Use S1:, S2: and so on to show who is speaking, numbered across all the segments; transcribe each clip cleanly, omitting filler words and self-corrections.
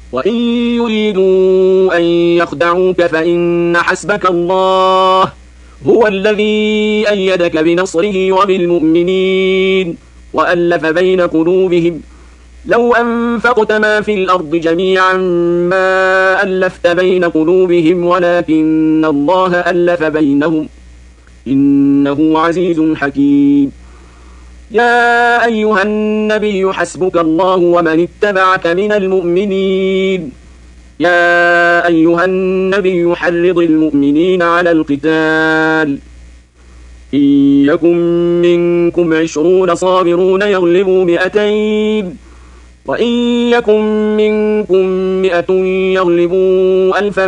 S1: وإن يريدوا أن يخدعوك فإن حسبك الله هو الذي أيدك بنصره وبالمؤمنين وألف بين قلوبهم لو أنفقت ما في الأرض جميعا ما ألفت بين قلوبهم ولكن الله ألف بينهم إنه عزيز حكيم. يا أيها النبي حسبك الله ومن اتبعك من المؤمنين. يا أيها النبي حرض المؤمنين على القتال إن يكن منكم 20 صابرون يغلبوا 200 وإن يكن منكم 100 يغلبوا 1000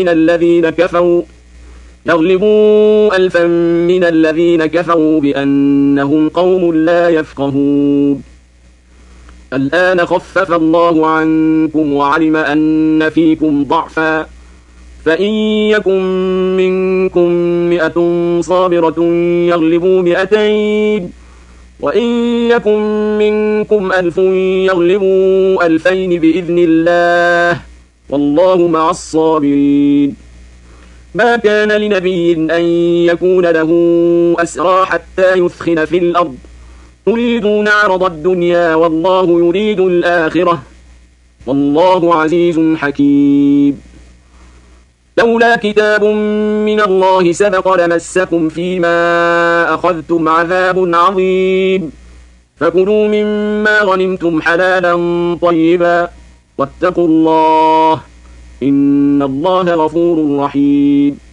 S1: من الذين كفروا بأنهم قوم لا يفقهون. الآن خفف الله عنكم وعلم أن فيكم ضعفا فإن يكن منكم 100 صابرة يغلبوا 200 وإن يكن منكم 1000 يغلبوا 2000 بإذن الله والله مع الصابرين. ما كان لنبي أن يكون له أسرى حتى يثخن في الأرض تريدون عرض الدنيا والله يريد الآخرة والله عزيز حكيم. لولا كتاب من الله سبق لمسكم فيما أخذتم عذاب عظيم فكلوا مما غنمتم حلالا طيبا واتقوا الله إن الله غفور رحيم.